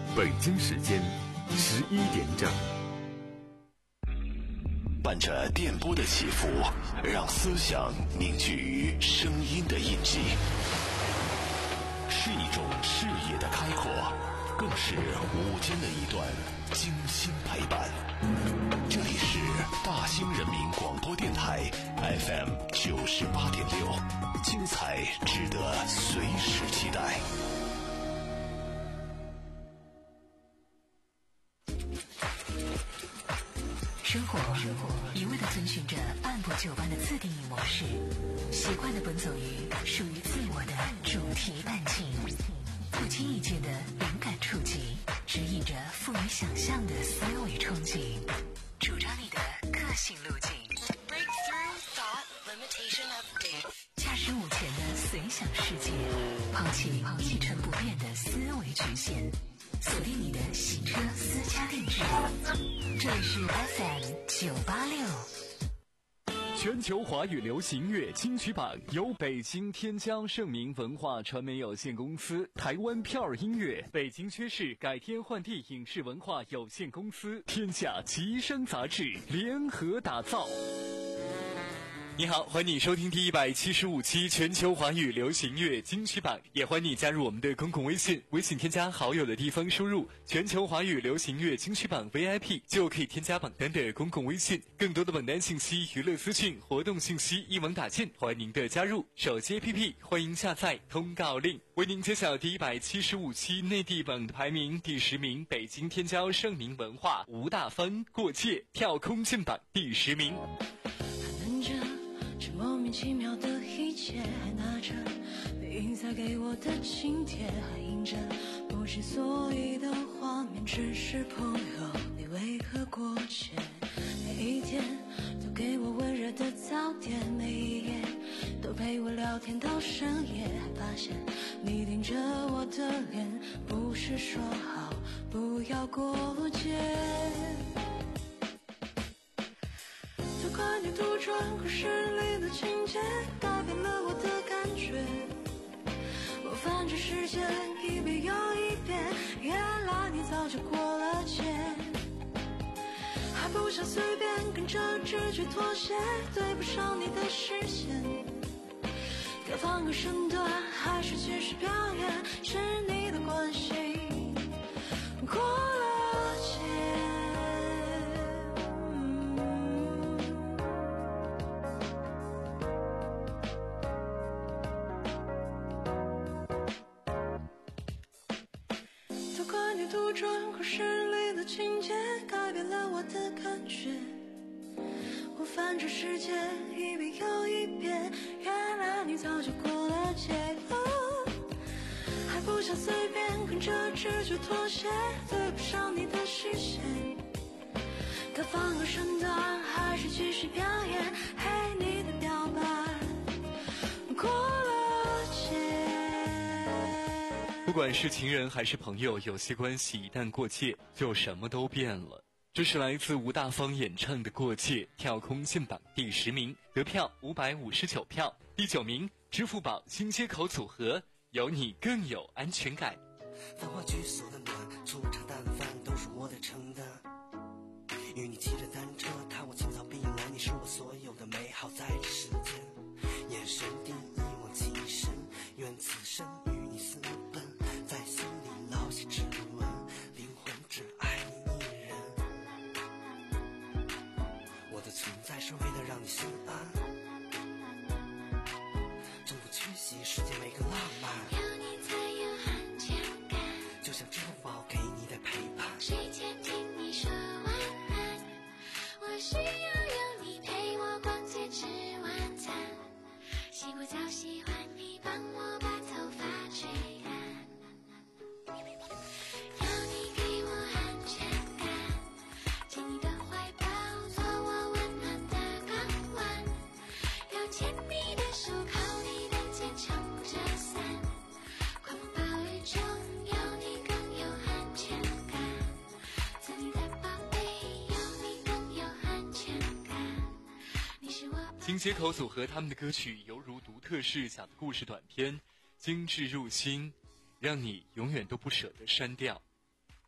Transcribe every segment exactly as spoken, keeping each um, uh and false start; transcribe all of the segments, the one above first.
北京时间十一点整。 伴着电波的起伏，让思想凝聚于声音的印记，是一种视野的开阔，更是午间的一段精心陪伴。这里是大兴人民广播电台 F M 九十八点六，精彩值得随时期待。 生活一味地遵循着按部就班的自定义模式，习惯地奔走于属于自我的主题半径，不经意间的灵感触及，指引着富于想象的思维憧憬，主张你的个性路径。Breakthrough thought limitation update。驾驶午前的随想世界，抛弃一成不变的思维局限，锁定你的行车私家定制。这里是 F M 九八六。 全球华语流行乐金曲榜由北京天江盛明文化传媒有限公司、台湾票儿音乐、北京薛氏改天换地影视文化有限公司、天下吉声杂志联合打造。你好，欢迎你收听第一百七十五期全球华语流行乐金曲榜，也欢迎你加入我们的公共微信，微信添加好友的地方输入全球华语流行乐金曲榜 V I P 就可以添加榜单的公共微信，更多的榜单信息、娱乐资讯、活动信息一网打尽，欢迎您的加入。手机 A P P 欢迎下载通告令。为您揭晓第一百七十五期内地榜的排名，第十名北京天骄盛明文化吴大方过界跳空进榜第十名。 莫名其妙的一切，还拿着背影在给我的请帖，还印着不知所以的画面，只是朋友你为何过界？每一天都给我温热的早点，每一夜都陪我聊天到深夜，还发现你盯着我的脸，不是说好不要过界？都怪你杜撰故事里的情节，改变了我的感觉。我翻着时间一遍又一遍，原来你早就过了界，还不想随便跟着直觉妥协，对不上你的视线，该放个身段还是继续表演，是你的关系过了界。杜撰故事里的情节，改变了我的感觉。我翻着时间一遍又一遍，原来你早就过了界，哦，还不想随便跟着直觉妥协，对不上你的视线，该放个身段还是继续表演，嘿，你的表白过了界。 不管是情人还是朋友，有些关系一旦过界，就什么都变了。这是来自吴大方演唱的《过界》，跳空进榜第十名，得票五百五十九票。第九名，支付宝新街口组合，有你更有安全感。 繁华居所的暖，粗茶淡饭都是我的承担。与你骑着单车，看我青草碧蓝，你是我所有的美好，在这世间，眼神定一往情深，愿此生与你私奔，在心里烙下指纹，灵魂只爱你一人。我的存在是为了让你心安，征服缺席世界每个浪漫， 有你才有安全感， 就像支付宝给你的陪伴， 睡前听你说晚安，我需要有你陪我逛街吃晚餐，洗过澡喜欢你帮我把头发吹干，有你给我安全感，紧你的怀抱做我温暖的港湾，有牵你的手靠你的肩撑着伞，狂风暴雨中有你更有安全感，做你的宝贝有你更有安全感，你是我新街口组合他们的歌曲犹如独特视角的故事短片，精致入心，让你永远都不舍得删掉。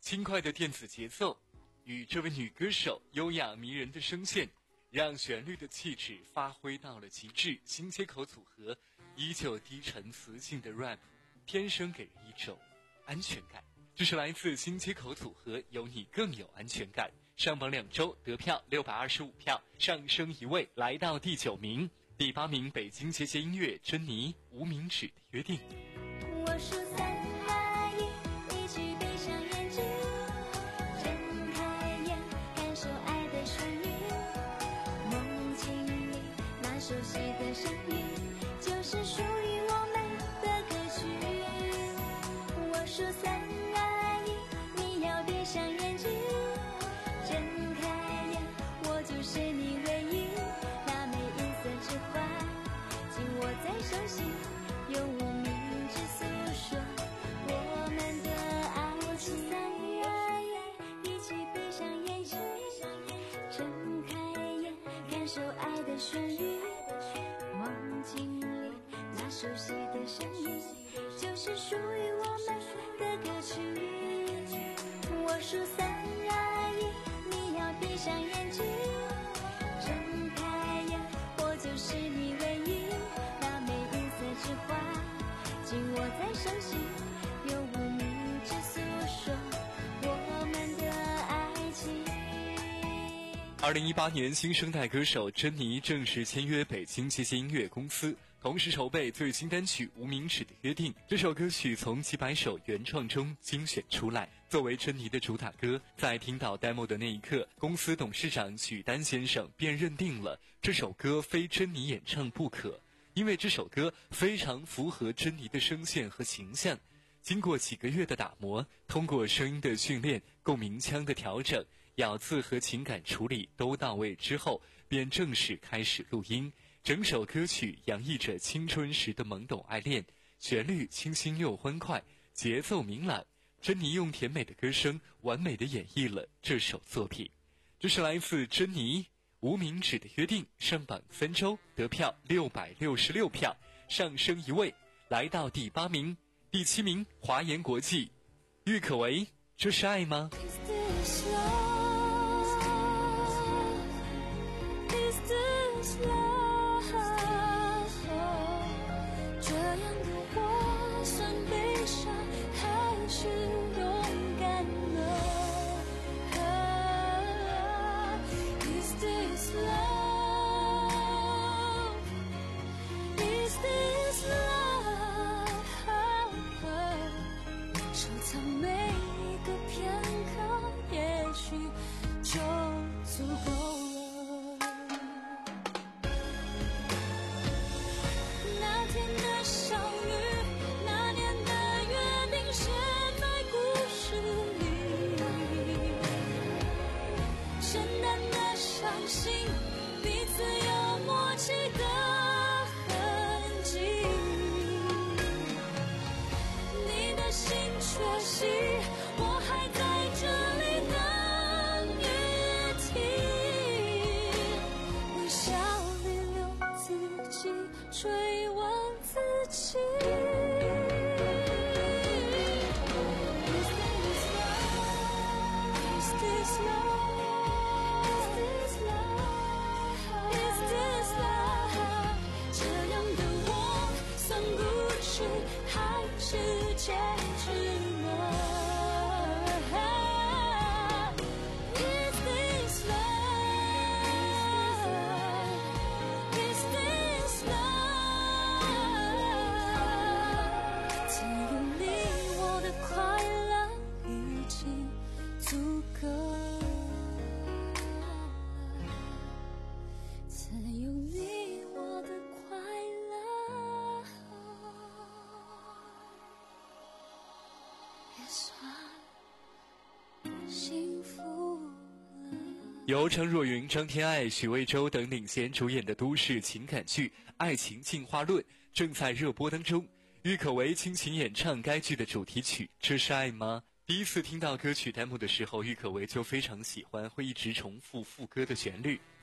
轻快的电子节奏与这位女歌手优雅迷人的声线，让旋律的气质发挥到了极致。新街口组合依旧低沉磁性的 rap， 天生给人一种安全感。这是来自新街口组合有你更有安全感，上榜两周得票六百二十五票，上升一位来到第九名。第八名北京节节音乐珍妮无名指的约定。 我数三二一，一起闭上眼睛，睁开眼，感受爱的旋律，梦境里那熟悉的声音，就是属于我们的歌曲。我数三二一，你要闭上眼睛，睁开眼，我就是你唯一，那枚银色指环紧握在手心，用无名指诉说我们的爱情。一起闭上眼睛，睁开眼，感受爱的旋律，梦境里那熟悉的声音，就是属于我们的歌曲。我数三二一，你要闭上眼睛，睁开眼，我就是你唯一，那枚银色指环紧握在手心，用无名指诉说我们的爱情。 二零一八年，新生代歌手珍妮正式签约北京节节音乐公司，同时筹备最新单曲《无名指的约定》。这首歌曲从几百首原创中精选出来，作为珍妮的主打歌。在听到 demo 的那一刻，公司董事长许丹先生便认定了这首歌非珍妮演唱不可，因为这首歌非常符合珍妮的声线和形象。经过几个月的打磨，通过声音的训练、共鸣腔的调整、咬字和情感处理都到位之后，便正式开始录音。整首歌曲洋溢着青春时的懵懂爱恋，旋律清新又欢快，节奏明朗。珍妮用甜美的歌声完美地演绎了这首作品。这是来自珍妮无名指的约定，上榜三周得票六百六十六票，上升一位来到第八名。第七名华研国际郁可唯，这是爱吗？ Is this love? Is this love? 这样的我算悲伤还是勇敢呢？ Is this love? Is this love? 收藏每一个片刻，也许就足够了。那天的相遇，那年的约定，写在故事里。简单的相信，彼此有默契的痕迹。你的心缺席，我还在这里等雨停，微笑里留自己，追问自己。Is this love? Is this love? Is this love? 这样的我算故事还是结局呢？ Is this love? Is this love? 只有你我的快乐已经足够。只有你我的快乐也算幸福了。 由张若昀、张天爱、许魏洲等领衔主演的都市情感剧《爱情进化论》正在热播当中。郁可唯倾情演唱该剧的主题曲《这是爱吗》。第一次听到歌曲 demo 的时候，郁可唯就非常喜欢，会一直重复副歌的旋律。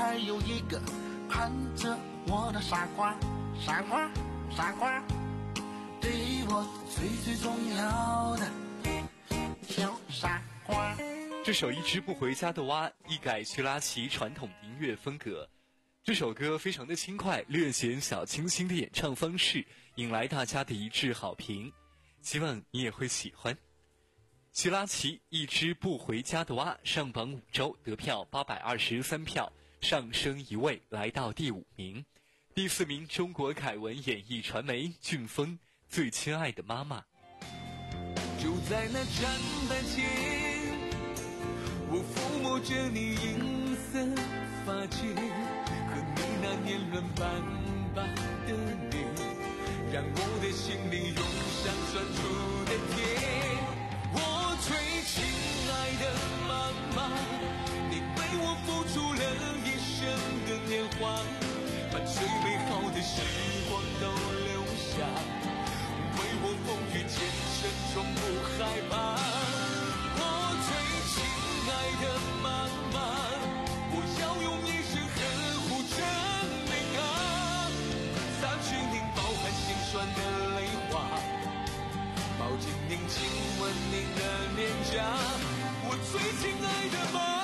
还有一个看着我的傻瓜，傻瓜，傻瓜，对我最最重要的小傻瓜。 这首《一只不回家的蛙》一改徐拉奇传统音乐风格，这首歌非常的轻快，略显小清新的演唱方式引来大家的一致好评，希望你也会喜欢。徐拉奇《一只不回家的蛙》上榜五周，得票八百二十三票，上升一位来到第五名。第四名，中国凯文演艺传媒飓风《最亲爱的妈妈》。 就在那站台前，我抚摸着你银色发间，和你那年轮斑斑的脸，让我的心里涌上酸楚的甜。我最亲爱的妈妈，你为我付出了一生的年华，把最美好的时光都留下，为我风雨兼程从不害怕。我最亲爱的妈妈，我要用一生呵护着你啊，擦去您饱含心酸的泪花，抱紧您亲吻您的脸颊，我最亲爱的妈妈。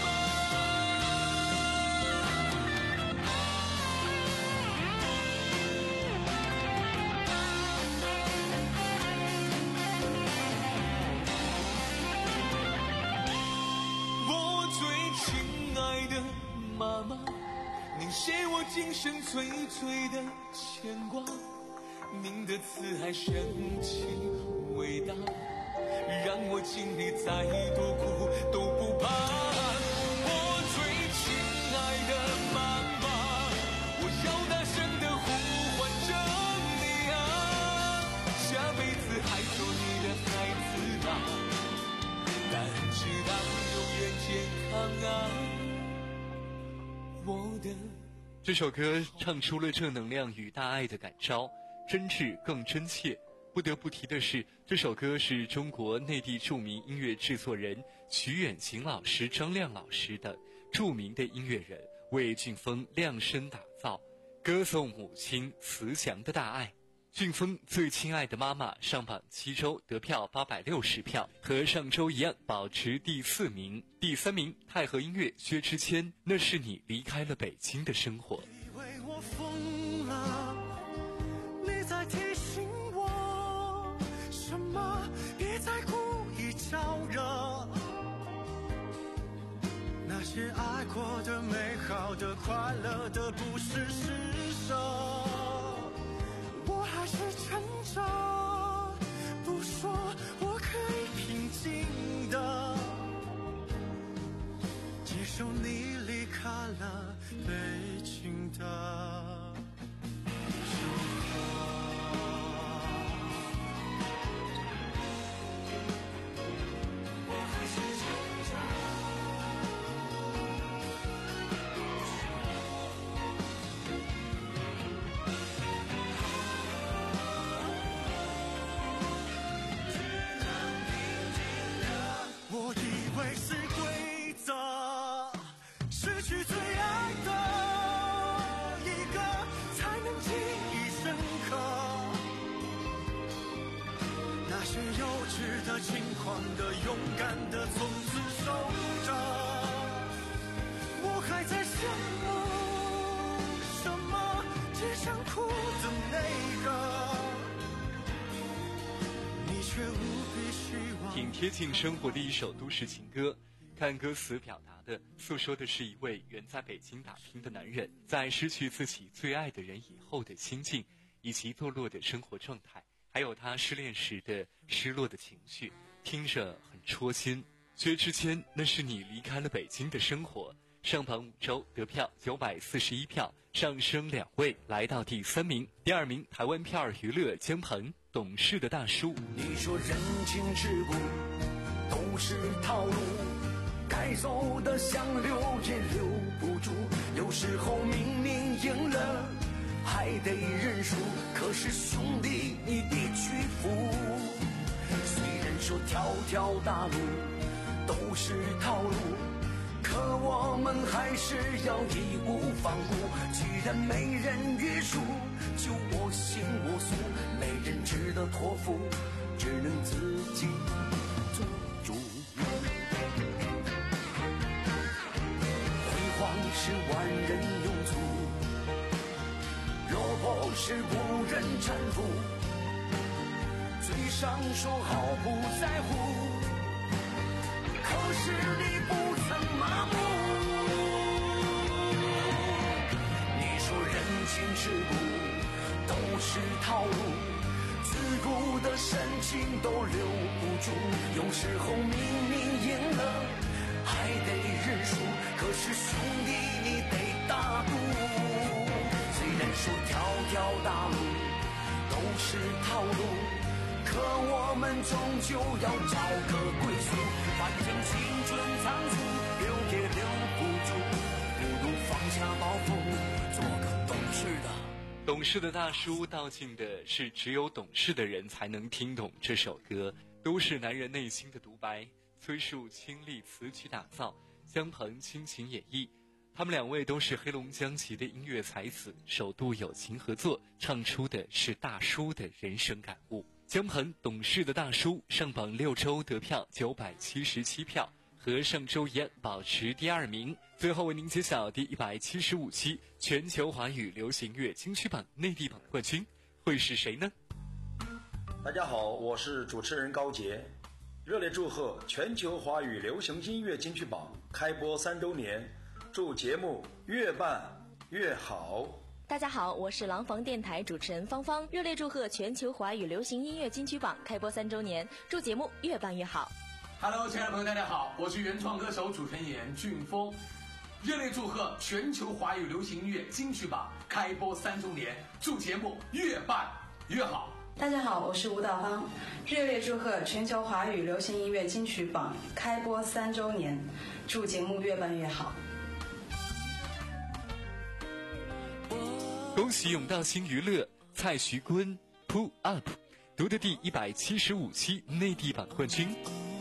妈妈，您是我今生最最的牵挂，您的慈爱深情伟大，让我经历再多苦都不怕。我最亲爱的妈妈，我要大声地呼唤着你啊，下辈子还做你的孩子啊，但知道永远健康啊。 这首歌唱出了正能量与大爱的感召，真挚更真切。不得不提的是，这首歌是中国内地著名音乐制作人曲远行老师、张亮老师的著名的音乐人为飓风量身打造，歌颂母亲慈祥的大爱。飓风最亲爱的妈妈上榜七周，得票八百六十票，和上周一样保持第四名。第三名，太和音乐薛之谦，那是你离开了北京的生活。 以为我疯了，你在提醒我什么，别再故意招惹，那些爱过的美好的快乐的不是施舍，我还是撑着不说，我可以平静的接受你离开了北京的生活。我还是撑着我以为是规则，失去最爱的一个才能记忆深刻，那些幼稚的、轻狂的、勇敢的，从此守着。我还在羡慕什么，只想哭的那个，你却无比希望。 挺贴近生活的一首都市情歌，看歌词表达的诉说的是一位远在北京打拼的男人在失去自己最爱的人以后的心境，以及堕落的生活状态，还有他失恋时的失落的情绪，听着很戳心。薛之谦，那是你离开了北京的生活，上榜五周，得票九百四十一票，上升两位来到第三名。第二名，台湾票娱乐姜鹏，懂事的大叔。 你说人情世故都是套路，该走的想留也留不住，有时候明明赢了还得认输，可是兄弟你得屈服。虽然说条条大路都是套路，可可我们还是要义无反顾。既然没人约束，就我行我素，没人值得托付，只能自己做主。辉煌是万人拥簇，落魄是无人搀扶。嘴上说好不在乎，可是你不曾麻木。你说人情世故都是套路，自古的深情都留不住。有时候明明赢了还得认输，可是兄弟你得大度。虽然说条条大路都是套路，可我们终究要找个归宿。反正青春仓促，留也留不住，不如放下包袱，做个懂事的。 懂事的大叔道尽的是只有懂事的人才能听懂这首歌，都是男人内心的独白。崔恕倾力词曲打造，姜鹏倾情演绎。他们两位都是黑龙江籍的音乐才子，首度友情合作，唱出的是大叔的人生感悟。姜鹏懂事的大叔上榜六周得票九百七十七票，和上周一样保持第二名。最后为您揭晓第一百七十五期全球华语流行乐金曲榜内地榜冠军会是谁呢？ 大家好，我是主持人高杰，热烈祝贺全球华语流行音乐金曲榜开播三周年，祝节目越办越好。 大家好，我是廊坊电台主持人芳芳，热烈祝贺全球华语流行音乐金曲榜开播三周年，祝节目越办越好。 Hello， 亲爱的朋友，大家好，我是原创歌手主持人严俊峰，热烈祝贺全球华语流行音乐金曲榜开播三周年，祝节目越办越好。 大家好，我是吴道芳，热烈祝贺全球华语流行音乐金曲榜开播三周年，祝节目越办越好。 恭喜永大新娱乐蔡徐坤 Pull Up 夺得第一百七十五期内地榜冠军。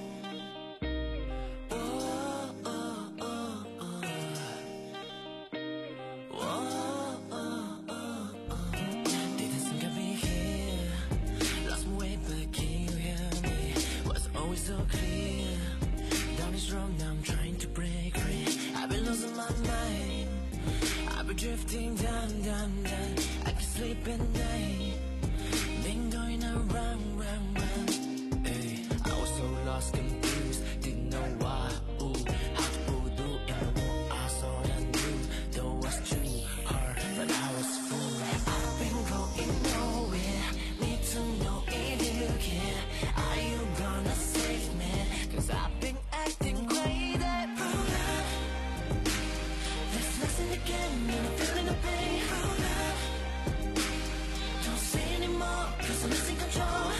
Drifting down, down, down. I can sleep at night. Been going around, round, round. Hey, I was so lost, confused, didn't know why. Ooh, how to pull through and what I saw and knew. Though it was too hard, but I was fool. I've been going nowhere. Need to know if you care. Are you gonna save me? Cause I've been acting crazy. There's nothing to gain. I'm feeling the pain. Don't say anymore, cause I'm losing control.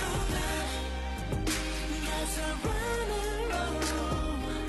Guys are running low,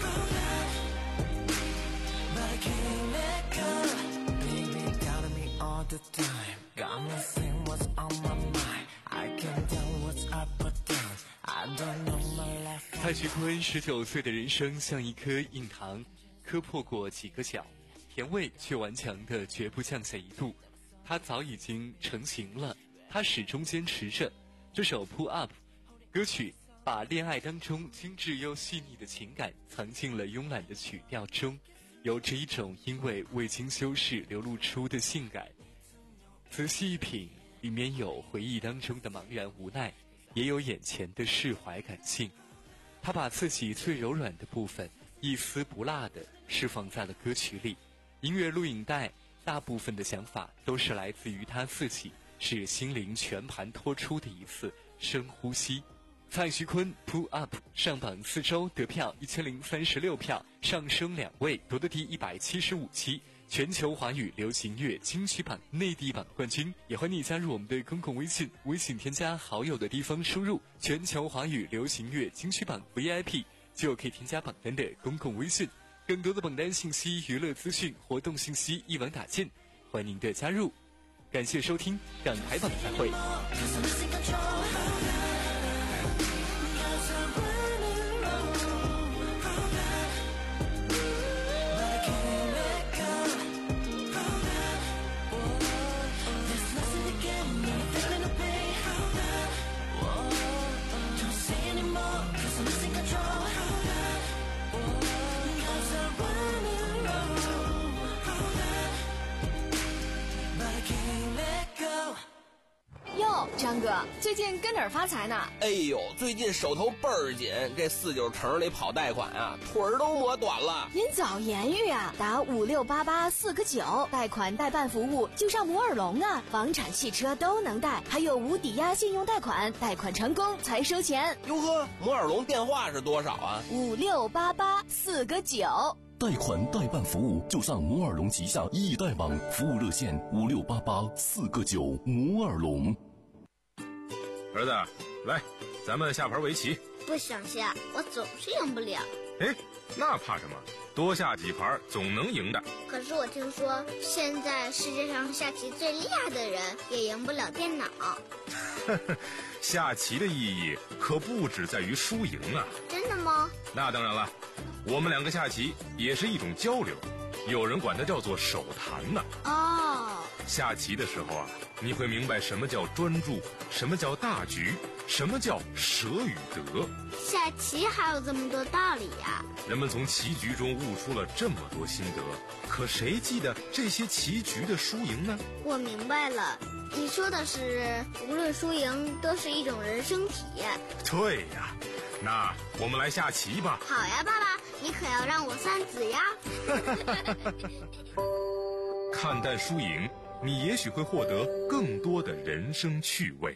but I can't let go. Baby telling me all the time, got me saying what's on my mind. I can't tell what's up or down. I don't know my life. 蔡徐坤十九岁的人生像一颗硬糖，磕破过几个角。甜味却顽强的绝不降下一度，他早已经成型了，他始终坚持着。这首 Pull Up 歌曲把恋爱当中精致又细腻的情感藏进了慵懒的曲调中，有着一种因为未经修饰流露出的性感。仔细一品，里面有回忆当中的茫然无奈，也有眼前的释怀感性。他把自己最柔软的部分一丝不落地释放在了歌曲里。音乐录影带大部分的想法都是来自于他自己，是心灵全盘托出的一次深呼吸。蔡徐坤 Pull Up 上榜四周得票一千零三十六票，上升两位，夺得第一百七十五期全球华语流行乐金曲榜内地榜冠军。也欢迎你加入我们的公共微信，微信添加好友的地方输入全球华语流行乐金曲榜 V I P 就可以添加榜单的公共微信。更多的榜单信息、娱乐资讯、活动信息一网打尽，欢迎您的加入。感谢收听，港台榜再会。 哟，张哥，最近跟哪儿发财呢？ 哎呦，最近手头倍儿紧，这四九城里跑贷款啊，腿儿都磨短了。 您早言语啊，打五六八八四个九，贷款代办服务就上摩尔龙啊，房产、汽车都能贷，还有无抵押信用贷款，贷款成功才收钱。 哟呵，摩尔龙电话是多少啊？ 五六八八四个九。 贷款代办服务就上摩尔龙旗下易贷网服务热线五六八八四个九摩尔龙。 儿子，来，咱们下盘围棋。 不想下，我总是赢不了。 哎，那怕什么？多下几盘总能赢的。 可是我听说，现在世界上下棋最厉害的人也赢不了电脑。 下棋的意义可不只在于输赢啊。 真的吗？ 那当然了，我们两个下棋也是一种交流，有人管它叫做手谈呢。 哦， 下棋的时候啊，你会明白什么叫专注，什么叫大局，什么叫舍与得。 下棋还有这么多道理呀！ 人们从棋局中悟出了这么多心得，可谁记得这些棋局的输赢呢？ 我明白了，你说的是无论输赢都是一种人生体验。 对呀，那我们来下棋吧。 好呀，爸爸，你可要让我三子呀。 看淡输赢，你也许会获得更多的人生趣味。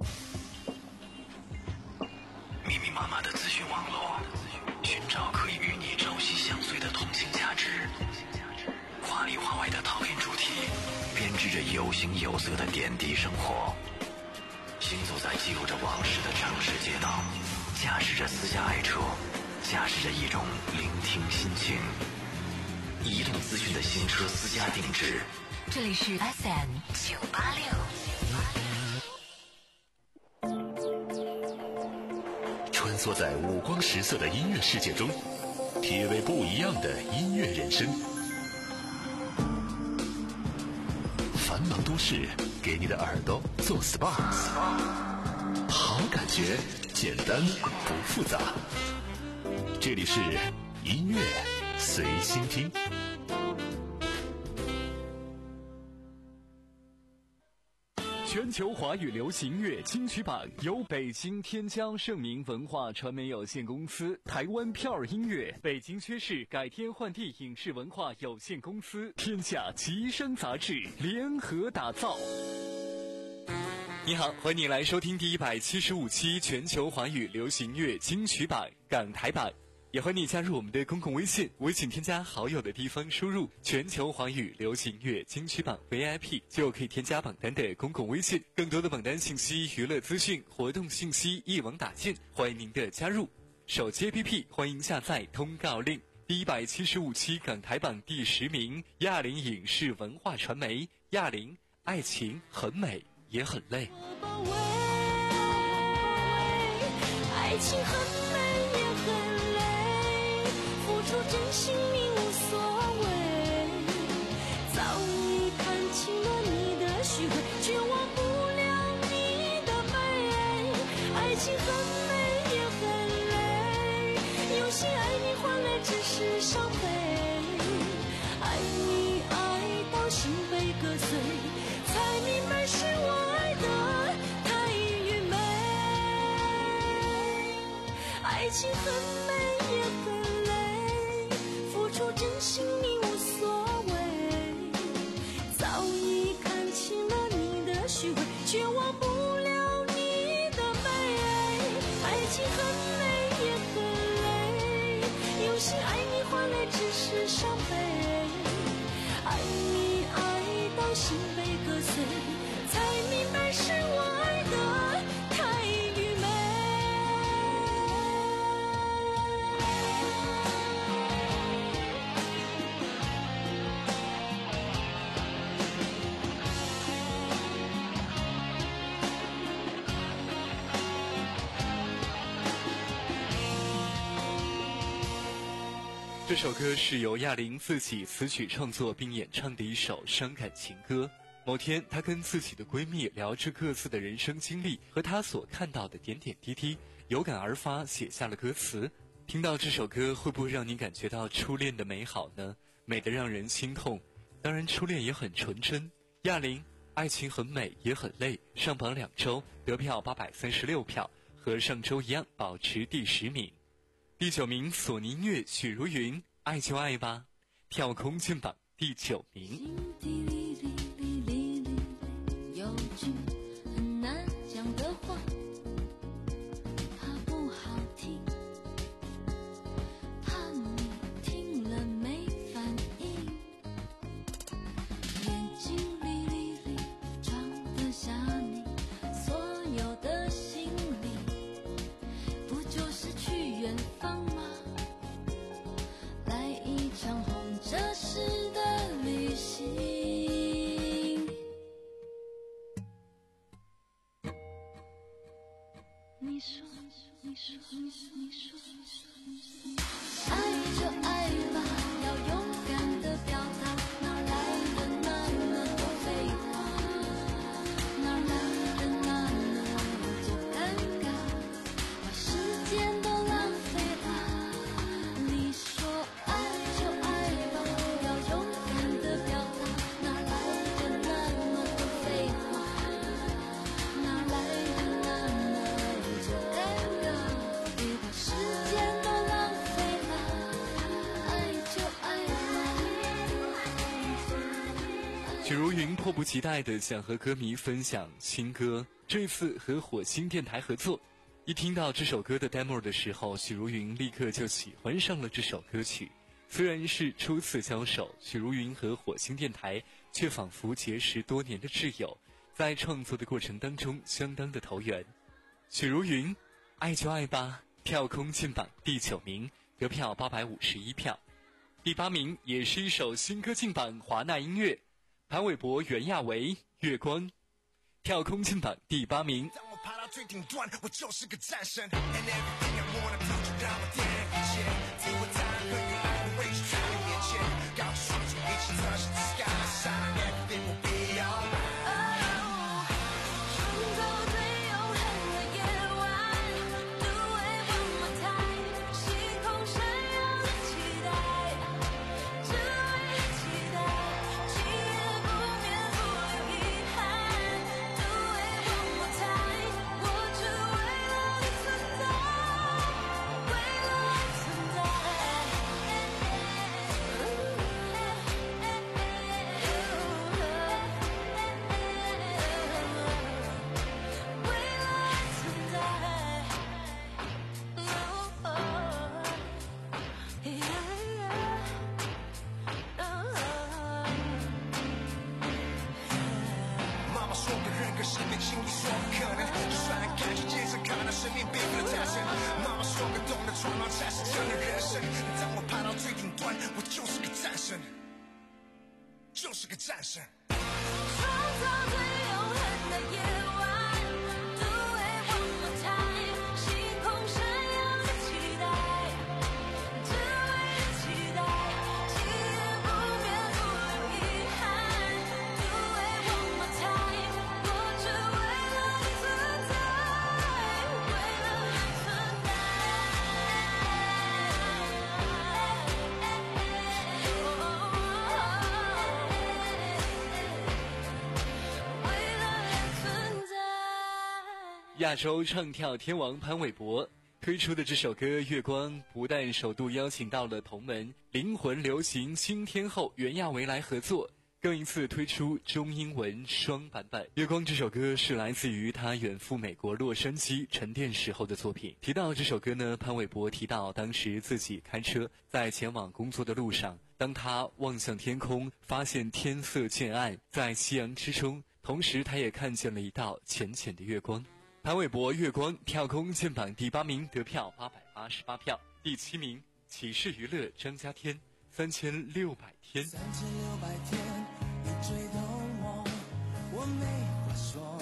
密密麻麻的资讯网络，寻找可以与你朝夕相随的同性价值，华里华外的陶片主题，编织着有形有色的点滴生活。行走在记录着往事的城市街道，驾驶着私家爱车，驾驶着一种聆听心情。移动资讯的新车私家定制， 这里是 F M 九八六。 穿梭在五光十色的音乐世界中，体味不一样的音乐人生。繁忙都市给你的耳朵做 S P A， 好感觉简单不复杂。这里是音乐随心听。 全球华语流行乐金曲榜由北京天江盛明文化传媒有限公司、台湾票儿音乐、北京薛氏改天换地影视文化有限公司、天下吉声杂志联合打造。你好，欢迎你来收听第一百七十五期全球华语流行乐金曲榜港台榜。也欢迎你加入我们的公共微信，微信添加好友的地方输入全球华语流行乐金曲榜 V I P 就可以添加榜单的公共微信，更多的榜单信息、娱乐资讯、活动信息一网打尽，欢迎您的加入。手机 A P P 欢迎下载通告令。第一百七十五期港台榜第十名，亚林影视文化传媒，亚林，爱情很美也很累。 爱情很美也很累，付出真心你无所谓，早已看清了你的虚伪，却忘不了你的美。爱情很美也很累，用心爱你换来只是伤悲，爱你爱到心被割碎，才明白是我爱的太愚昧。爱情很美也很累，付出真心你无所谓，早已看清了你的虚伪，却忘不了你的美。爱情很美也很累，用心爱你换来只是伤悲，爱你爱到心被割碎，才明白是我爱的太愚昧。 这首歌是由亚玲自己词曲创作并演唱的一首伤感情歌。某天，她跟自己的闺蜜聊着各自的人生经历和她所看到的点点滴滴，有感而发写下了歌词。听到这首歌，会不会让你感觉到初恋的美好呢？美得让人心痛。当然，初恋也很纯真。亚玲，爱爱情很美也很累上榜两周，得票八百三十六票，和上周一样保持第十名。第九名索尼音乐许茹芸爱就爱吧，跳空进榜第九名。 有句很难讲的话，怕不好听，怕你听了没反应，眼睛里里里装得下你所有的心里，不就是去远方吗？来一场红着式的旅行。你说，你说，你说，你说，你说，爱就爱吧，要勇敢的表达，哪来的那么多废话？哪来的那么多尴尬？把时间都浪费了。你说爱就爱吧，要勇敢的表达，哪来的那么多废话？哪来的那么多尴尬？别把时间都浪费了，爱就爱吧。 许茹芸迫不及待地想和歌迷分享新歌，这次和火星电台合作。一听到这首歌的 demo 的时候，许茹芸立刻就喜欢上了这首歌曲。虽然是初次交手，许茹芸和火星电台却仿佛结识多年的挚友，在创作的过程当中相当的投缘。许茹芸爱就爱吧，跳空进榜第九名，得票八百五十一票。第八名也是一首新歌进榜，华纳音乐潘玮柏、袁娅维月光，跳空进榜第八名。 当我爬到最顶端，我就是个战神。And everything I wanna do 就让我点点自我坦和越来的位置在你面前，高举双手一起 touch the sky， shine everything will be alright。 创造最永恒的夜晚 ，Do it one more time， 星空闪耀的期待，只为期待，今夜不眠不留遗憾 ，Do it one more time， 我只为了你存在，为了爱存在。 妈妈说的人格是别轻易说不可能，就算看去街上看到生命变得太深。妈妈说个懂得创造才是真的人生。当我爬到最顶端，我就是个战神，就是个战神。 创造最永恒的夜晚 ，Do it one more time， 星空闪耀的期待，只为期待，今夜不眠不留遗憾 ，Do it one more time， 我只为了你存在，为了爱存在。 亚洲唱跳天王潘玮柏推出的这首歌《月光》，不但首度邀请到了同门灵魂流行新天后袁娅维来合作，更一次推出中英文双版本。《月光》这首歌是来自于他远赴美国洛杉矶沉淀时候的作品。提到这首歌呢，潘玮柏提到当时自己开车在前往工作的路上，当他望向天空，发现天色渐暗，在夕阳之中，同时他也看见了一道浅浅的月光。潘玮柏《月光》跳空进榜第八名，得票八百八十八票。第七名启示娱乐张家天三千六百天。 三千六百天，你追动我，我没话说。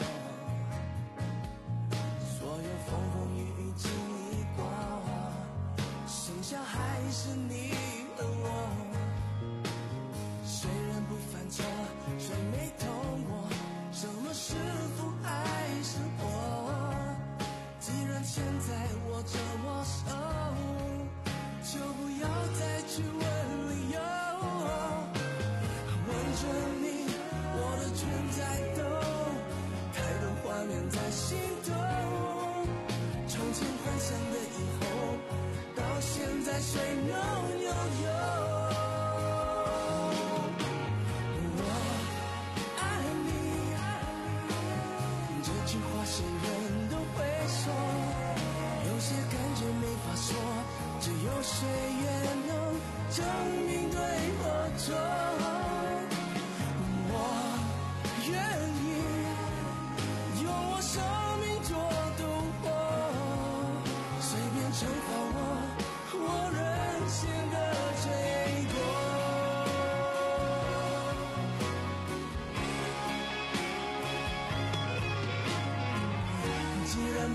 所有风风雨雨经历过，剩下还是你和我。谁人不犯错，谁没痛过？什么是父爱生活？既然现在握着我手，就不要再去问理由。问着你，我的全在都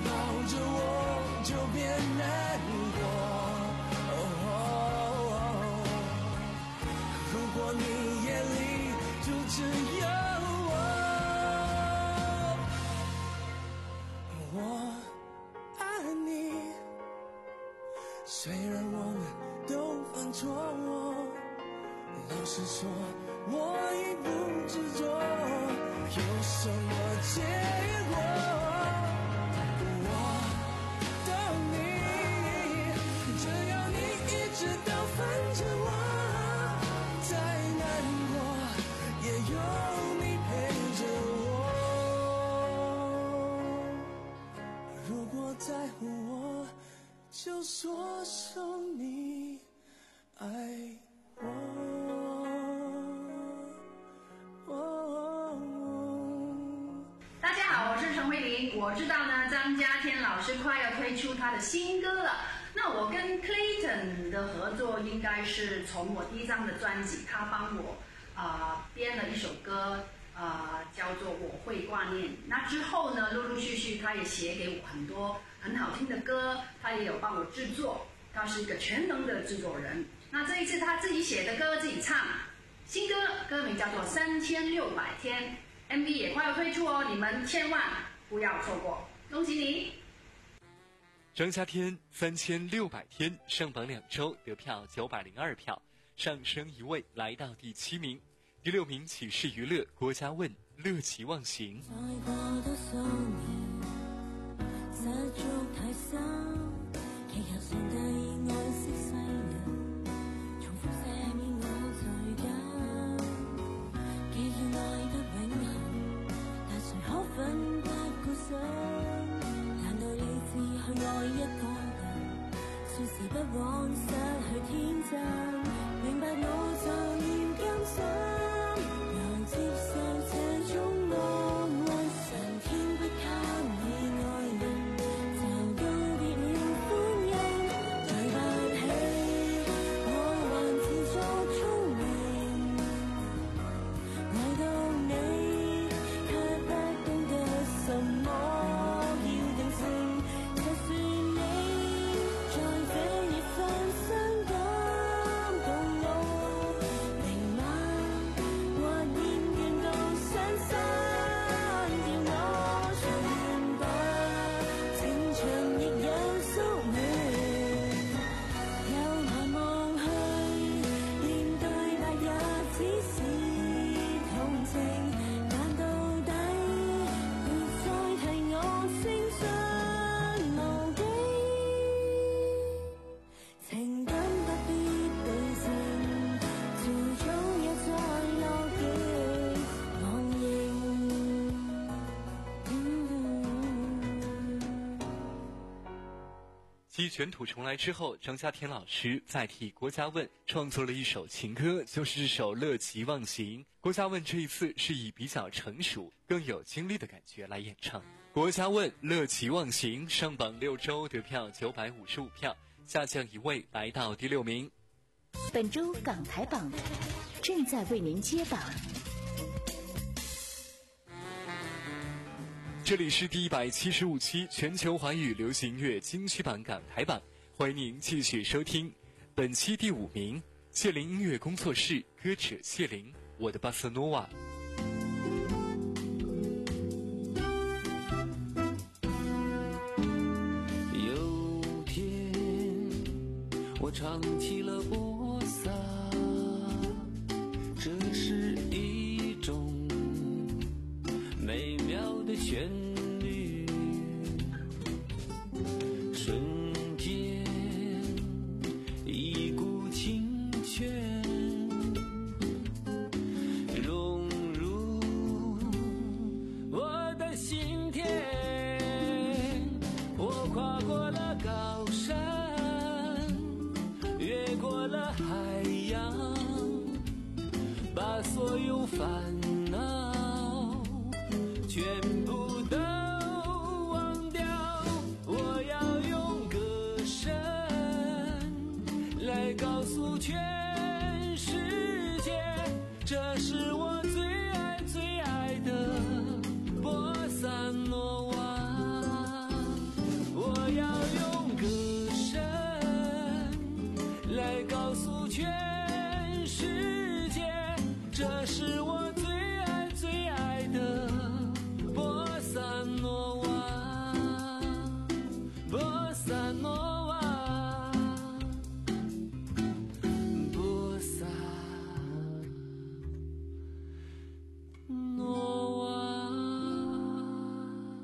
抱着我就别难过。如果你眼里就只有我，我爱你。虽然我们都犯错，老实说我已不执着，有什么结果我懂你，只要你一直都烦着我，再难过也有你陪着我。如果在乎我，就说声你爱我。 大家好，我是陈慧琳。我知道呢，张家天老师快要推出他的新歌了。那我跟 Clayton 的合作应该是从我第一张的专辑，他帮我啊、呃、编了一首歌，啊、呃、叫做《我会挂念》。那之后呢，陆陆续续他也写给我很多很好听的歌，他也有帮我制作，他是一个全能的制作人。那这一次他自己写的歌自己唱，新歌歌名叫做《三千六百天》。M V 也快要推出哦，你们千万不要错过，恭喜你！ 张家天三千六百天上榜两周，得票九百零二票，上升一位来到第七名。第六名启示娱乐郭嘉问乐极忘形。 奮不顧身，難道你只去愛一個人？說時不枉失去天真，明白我就要甘心，能接受這種惡運。上天不給你愛人，就告別了歡欣。對不起，我還自作聰明，愛到你。什麼要定性？就算你在這一份傷感動我，明晚或厭倦到傷心掉我，全部情場亦有宿命，又難忘去面對白日只是同情。 继卷土重来之后，张家天老师再替郭嘉问创作了一首情歌，就是这首《乐极忘形》。郭嘉问这一次是以比较成熟、更有经历的感觉来演唱。郭嘉问《乐极忘形》上榜六周，得票九百五十五票，下降一位来到第六名。 本周港台榜正在为您揭榜。 这里是第一百七十五期全球华语流行乐金曲榜港台榜，欢迎您继续收听。本期第五名，谢林音乐工作室，歌者谢林，我的巴塞诺瓦。 有天，我唱起了波萨，这是一种美妙的旋律，瞬间一股清泉融入我的心田。我跨过了高山，越过了海洋，把所有烦恼全部都忘掉，我要用歌声来告诉全世界，这是我最爱最爱的波萨诺瓦。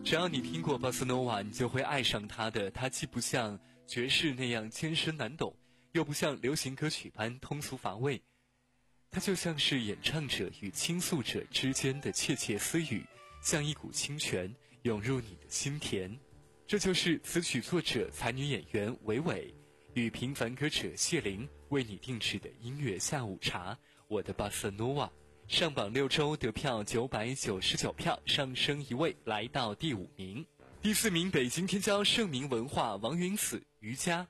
只要你听过巴塞诺瓦，你就会爱上它的。它既不像爵士那样艰深难懂，又不像流行歌曲般通俗乏味，它就像是演唱者与倾诉者之间的窃窃私语，像一股清泉涌入你的心田。这就是词曲作者才女演员韦韦与平凡歌者谢玲为你定制的音乐下午茶，我的巴塞诺瓦。上榜六周，得票九百九十九票，上升一位，来到第五名。第四名，北京天骄盛名文化王云子瑜伽。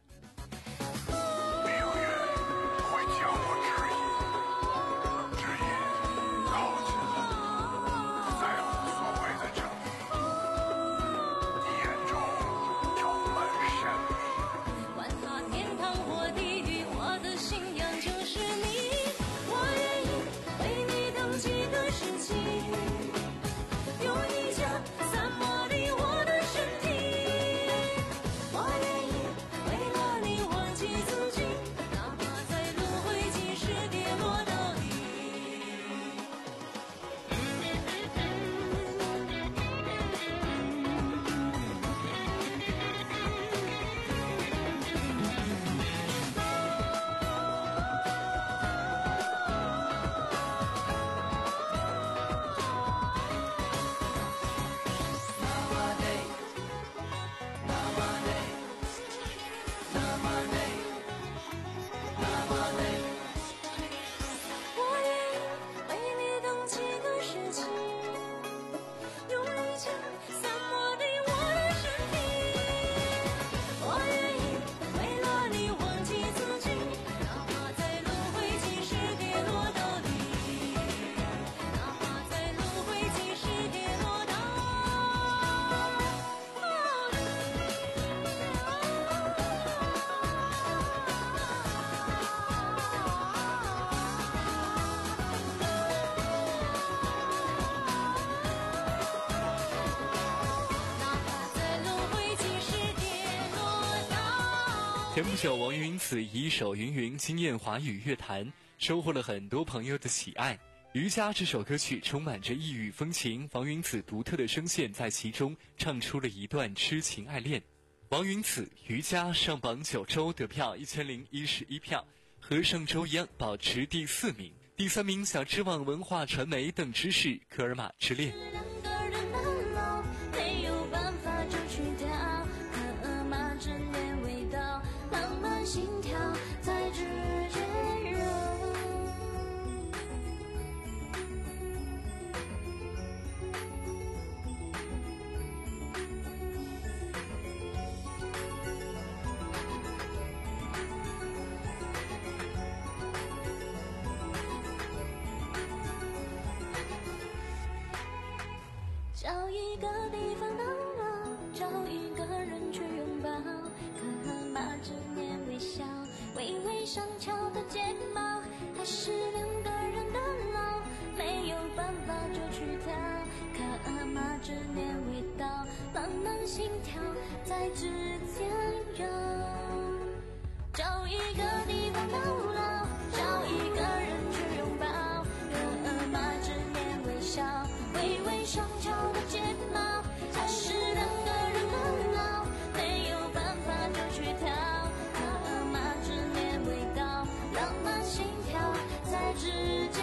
前不久，王云子以一首《云云》惊艳华语乐坛，收获了很多朋友的喜爱。瑜伽这首歌曲充满着异域风情，王云子独特的声线在其中唱出了一段痴情爱恋。王云子瑜伽上榜九周，得票一千零一十一票，和上周一样保持第四名。第三名，小知网文化传媒邓芝士《科尔玛之恋》。 找一个地方到老，找一个人去拥抱，可马之年微笑，微微上翘的睫毛，还是两个人的老，没有办法就去逃，可马之年味道，浪漫心跳在指尖游。找一个地方到老，找一个人去拥抱，可马之年微笑，微微上翘的睫毛，还是两个人的老，没有办法就去逃，可马之年味道，浪漫心跳在指尖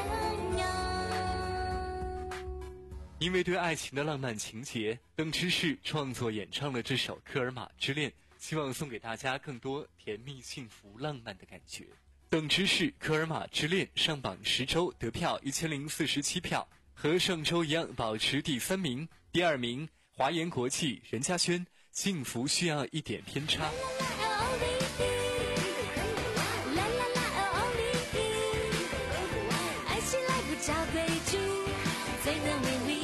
游。 因为对爱情的浪漫情节，邓芝士创作演唱了这首《科尔玛之恋》，希望送给大家更多甜蜜幸福浪漫的感觉。邓芝士《科尔玛之恋》上榜十周，得票一千零四十七票，和上周一样保持第三名。第二名，华研国际任嘉轩《幸福需要一点偏差》。 爱情来不找归主，最能为力，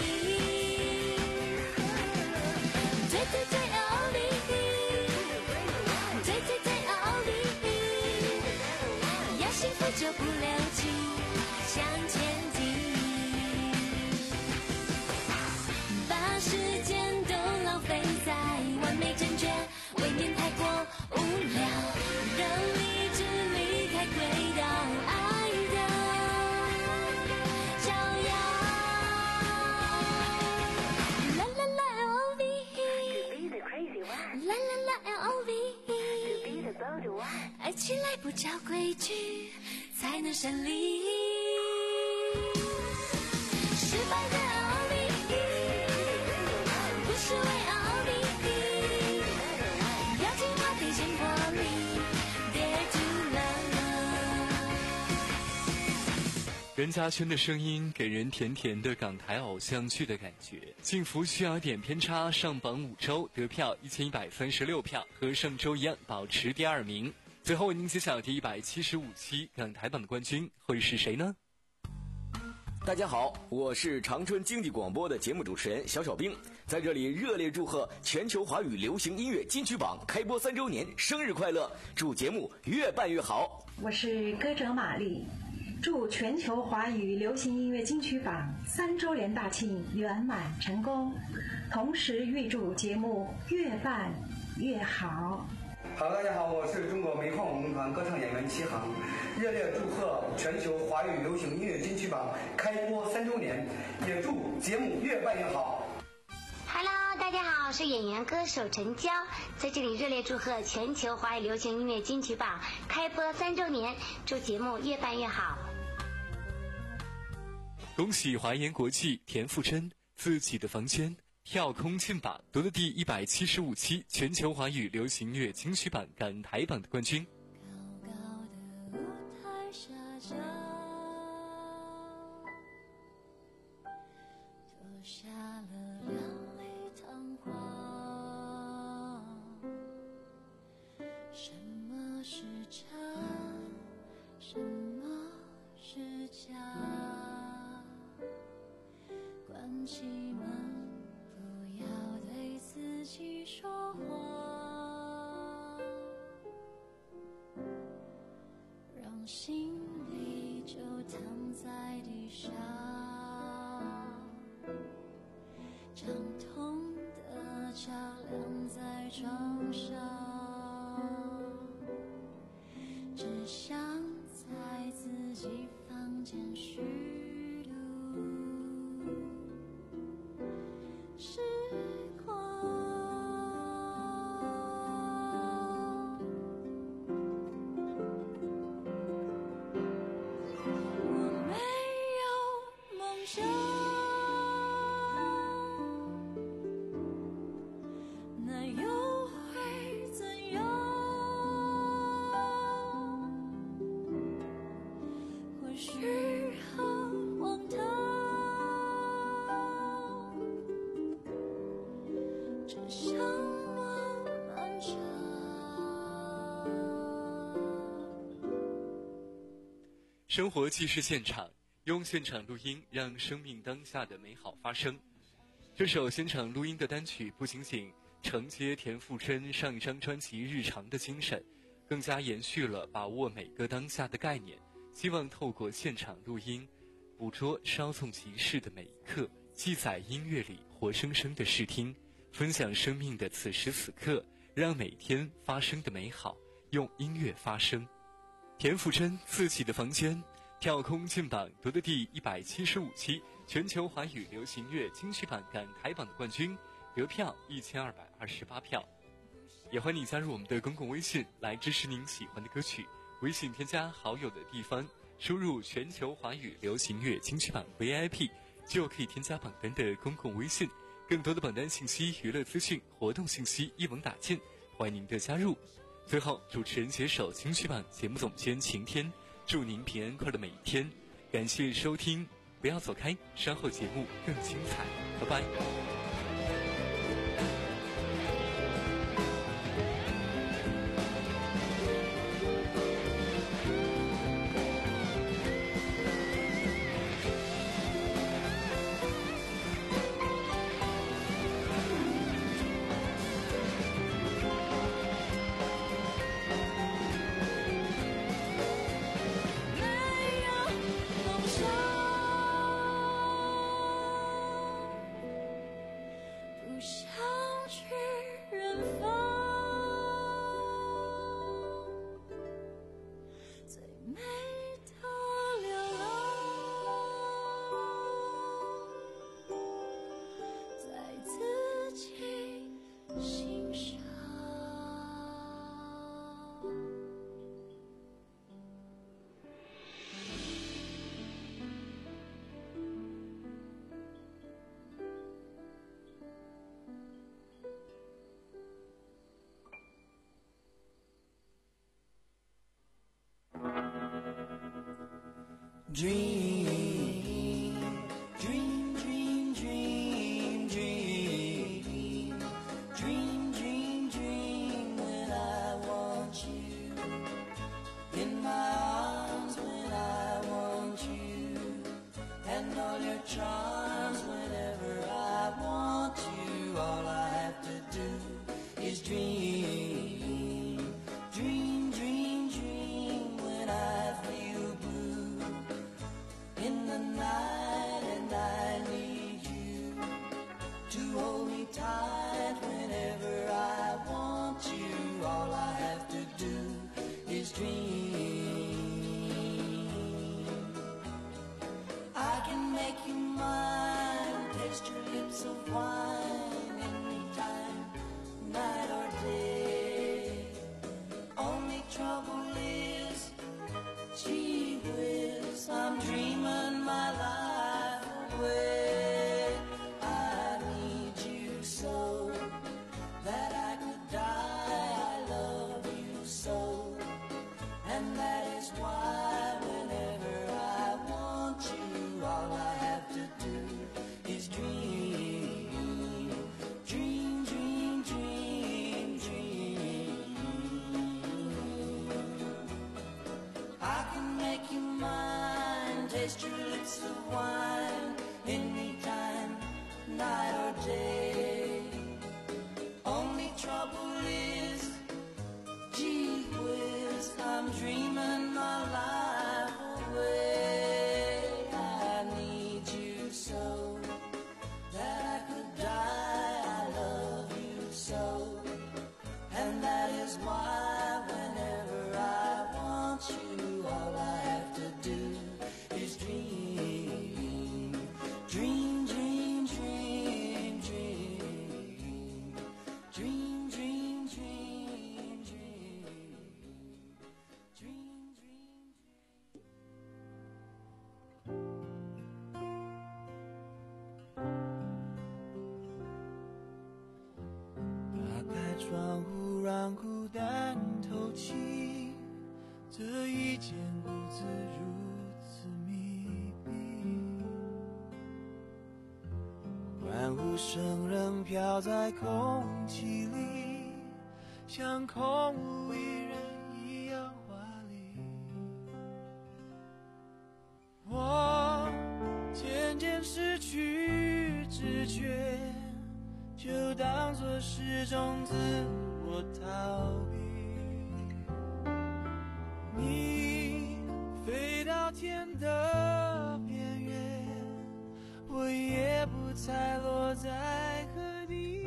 最最最奥利，最最最奥利，要幸福就不留情，向前进，把时间都浪费在完美正确未免太过起来不找规矩，才能胜利。失败的奥秘，不是为奥秘，要进化得见魄力 ，Dare to love。 任家萱的声音给人甜甜的港台偶像剧的感觉。幸福需要点偏差，上榜五周，得票一千一百三十六票，和上周一样保持第二名。最后为您揭晓第一百七十五期港台榜的冠军会是谁呢？ 大家好，我是长春经济广播的节目主持人小小兵，在这里热烈祝贺全球华语流行音乐金曲榜开播三周年，生日快乐！祝节目越办越好。 我是歌者玛丽，祝全球华语流行音乐金曲榜三周年大庆圆满成功，同时预祝节目越办越好。 好，大家好，我是中国煤矿文工团歌唱演员齐航，热烈祝贺全球华语流行音乐金曲榜开播三周年，也祝节目越办越好。 Hello， 大家好，我是演员歌手陈娇，在这里热烈祝贺全球华语流行音乐金曲榜开播三周年，祝节目越办越好。 恭喜华研国际田馥甄自己的房间跳空进榜，夺得第一百七十五期全球华语流行乐金曲榜港台榜的冠军。 什么是真，什么是假？关起门，不要对自己说谎，让心里就躺在地上，伤痛的桥梁在床上，只想在自己房间虚度时光。我没有梦想，那又会怎样？或许很荒唐，只想慢慢长。 生活既是现场，用现场录音让生命当下的美好发生。这首现场录音的单曲不仅仅承接田馥甄上一张专辑《日常》的精神，更加延续了把握每个当下的概念，希望透过现场录音捕捉稍纵即逝的每一刻，记载音乐里活生生的视听，分享生命的此时此刻，让每天发生的美好用音乐发生。田馥甄自己的房间跳空进榜，夺得第一百七十五期全球华语流行乐金曲榜港台榜的冠军，得票一千二百二十八票。也欢迎你加入我们的公共微信来支持您喜欢的歌曲。微信添加好友的地方输入全球华语流行乐金曲榜 V I P 就可以添加榜单的公共微信，更多的榜单信息、娱乐资讯、活动信息一网打尽，欢迎您的加入。最后，主持人携手金曲榜节目总监晴天，祝您平安快乐每一天。感谢收听，不要走开，稍后节目更精彩，拜拜。 dream, dream, dream, dream, dream, dream, dream, dream when I want you in my arms, when I want you, and all your charms whenever I want you. All I have to do is dream, dream, dream, dream when I feel blue in the night and I need you to hold me tight whenever I want you. All I have to do is dream. I can make you mine, taste your lips of wine anytime, night or day. Only trouble is, gee whiz, I'm dreaming my life away. I need you so that I could die. I love you so, and that is why whenever I want you, all I have to do is dream, dream, dream, dream, dream. I can make you mine, taste your lips of wine anytime, night or day. Only trouble is, gee whiz, I'm dreaming my life away. I need you so that I could die. I love you so, and that is why whenever I want you, all I have to do is dream, dream, dream, dream, dream, dream, dream, dream, dream.打开窗户，让孤单透气，这一间屋子如此密闭，欢呼声仍飘在空气里，像空无一人一样华丽。我渐渐失去知觉，就当作是种自我逃避。你飞到天的边缘，我也不再落在河底。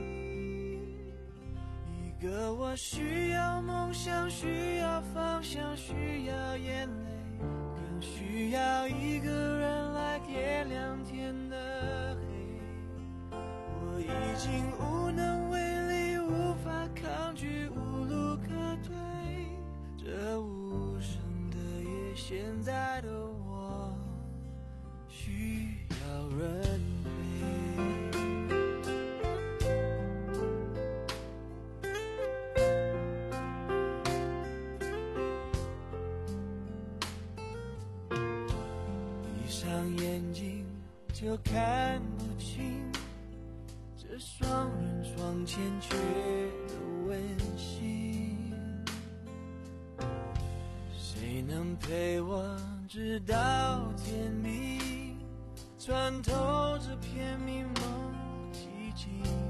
一个我需要梦想，需要方向，需要眼泪，更需要一个人来点亮天的黑。我已经无能为力，无法抗拒，无路可退。这无声的夜，现在的我需要人陪。闭上眼睛就看不清这双人床欠缺的温馨，谁能陪我直到天明，穿透这片迷蒙寂静。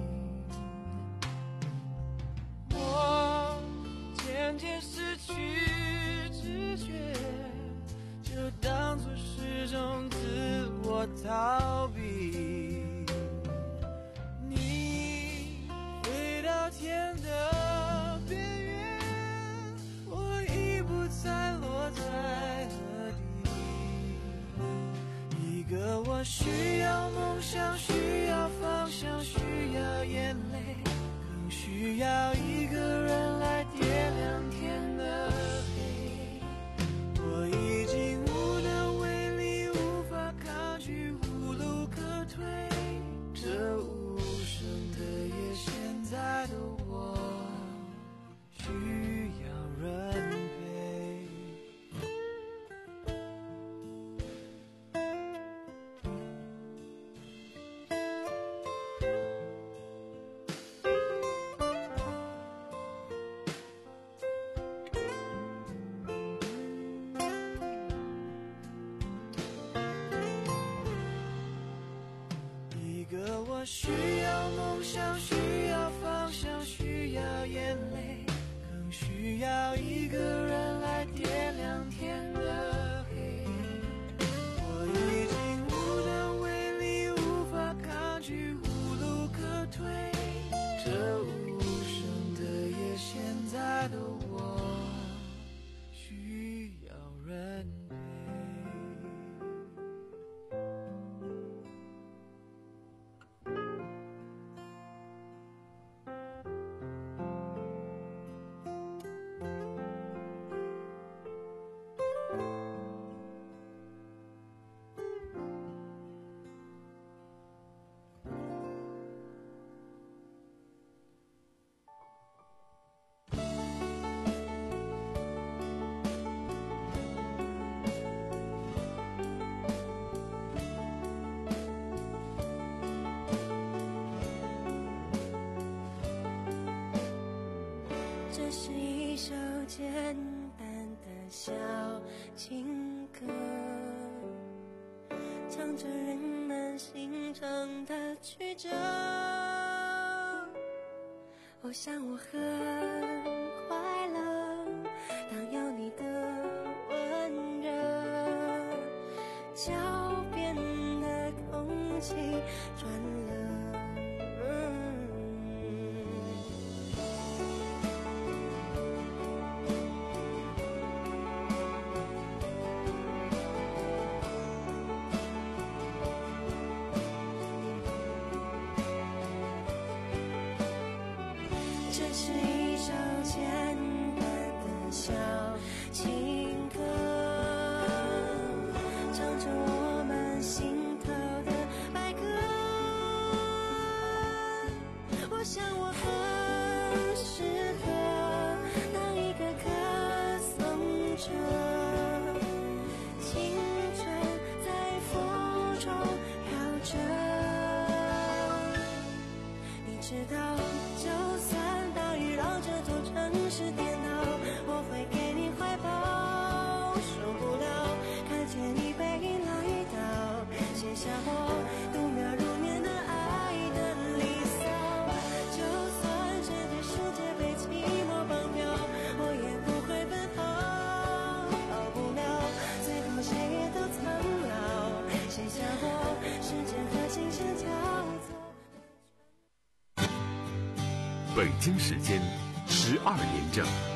我渐渐失去知觉，就当作是种自我逃避。你飞到天的边缘，我已不再落在河底。一个我需要梦想，需要方向，需要眼泪，更需要一个人来点亮天的黑。我已经无能为力，无法抗拒，无路可退。这无声的夜，现在的我需要人陪。 需要梦想，需要方向，需要眼泪，更需要一个人来点亮天的黑。我已经无能为力，无法抗拒，无路可退，这无声的夜，现在的我需要人陪。 这是一首简单的小情歌，唱着人们心中的曲折。我想我很快乐，当有你的温热，脚边的空气转了。 这是一首简单的小情歌，唱着我们心头的白鸽。我想我很适合当一个歌颂者，青春在风中飘着。你知道，就算让这座城市颠倒，我会给你怀抱，受不了看见你背影来到，写下我度秒如年的爱的离骚。就算整个世界被寂寞绑票，我也不会奔跑，跑不了，最后谁也都苍老，写下我时间和琴声交错。 北京时间十二点整。